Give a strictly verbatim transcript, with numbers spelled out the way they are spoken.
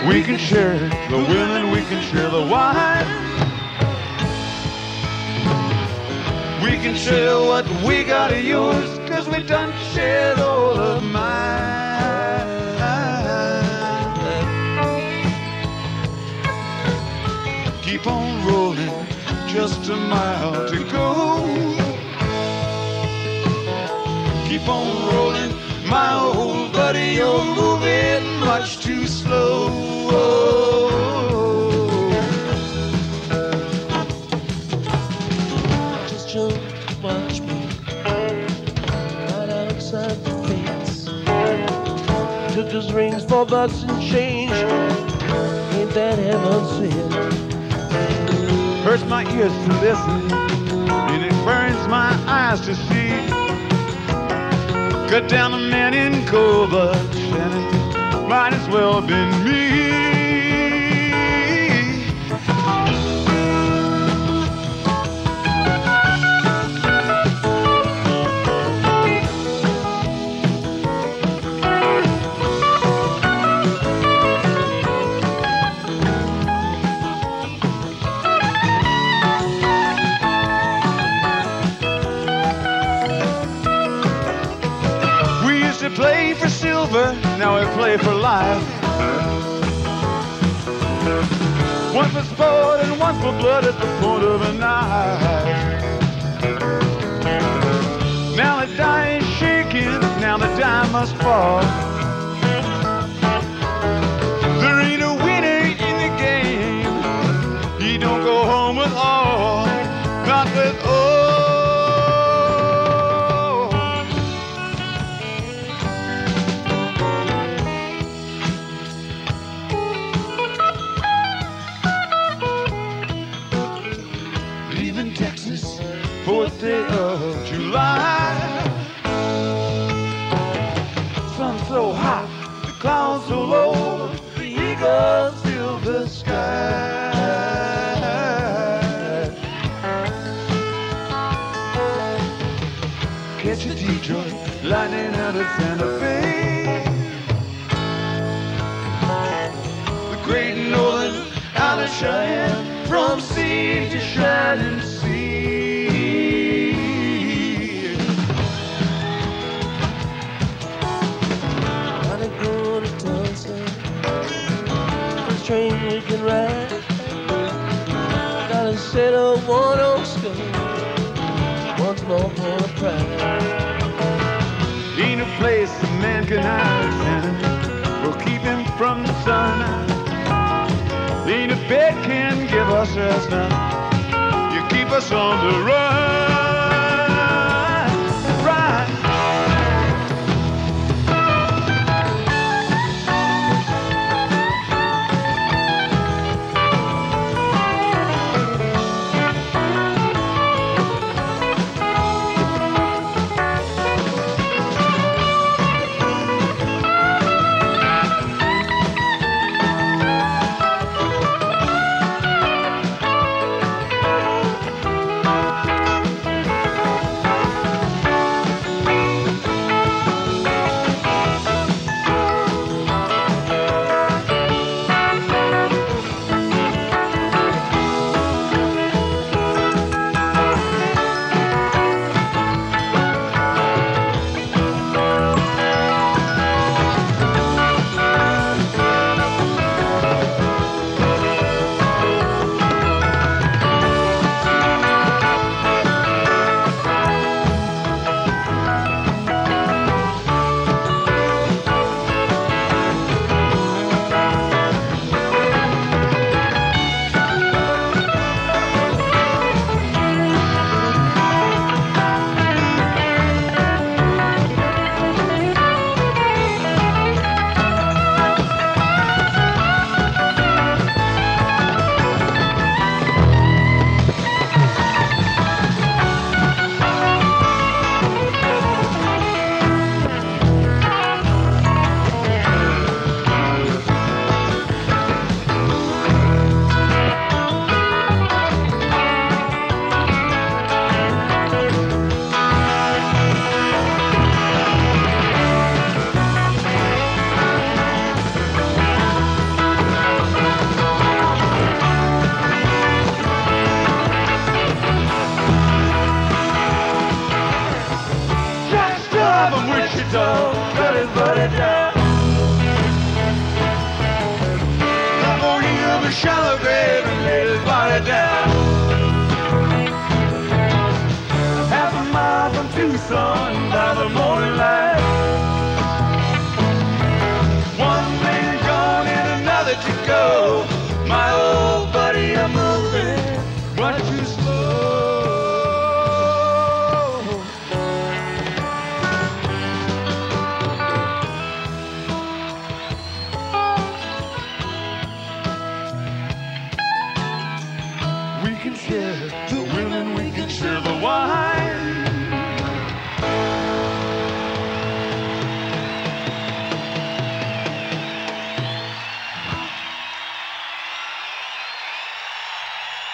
We can share the women, we can share the wine. We can share what we got of yours, cause we done shared all of mine. Keep on rolling, just a mile to go. Keep on rolling, my old buddy, you're moving much too slow. Just you watch me right outside the fence. Took his rings for bucks and change. Ain't that heaven sent? Hurts my ears to listen, and it burns my eyes to see. Cut down a man in cold blood, Shannon, might as well been me. Play for silver, now we play for life. One for sport and one for blood at the point of a knife. Now the die is shaking, now the die must fall. There ain't a winner in the game. He don't go home with all, not with all. fourth day of July. Sun so hot, the clouds so low, the eagles fill the sky. Catch a Detroit lightning out of Santa Fe. The great northern out of Cheyenne, from sea to shining sea. Train we can ride. Gotta settle one on skull. Once more for the pride. Ain't a place a man can hide, Santa. We'll keep him from the sun. Ain't a bed can give us rest now. You keep us on the run.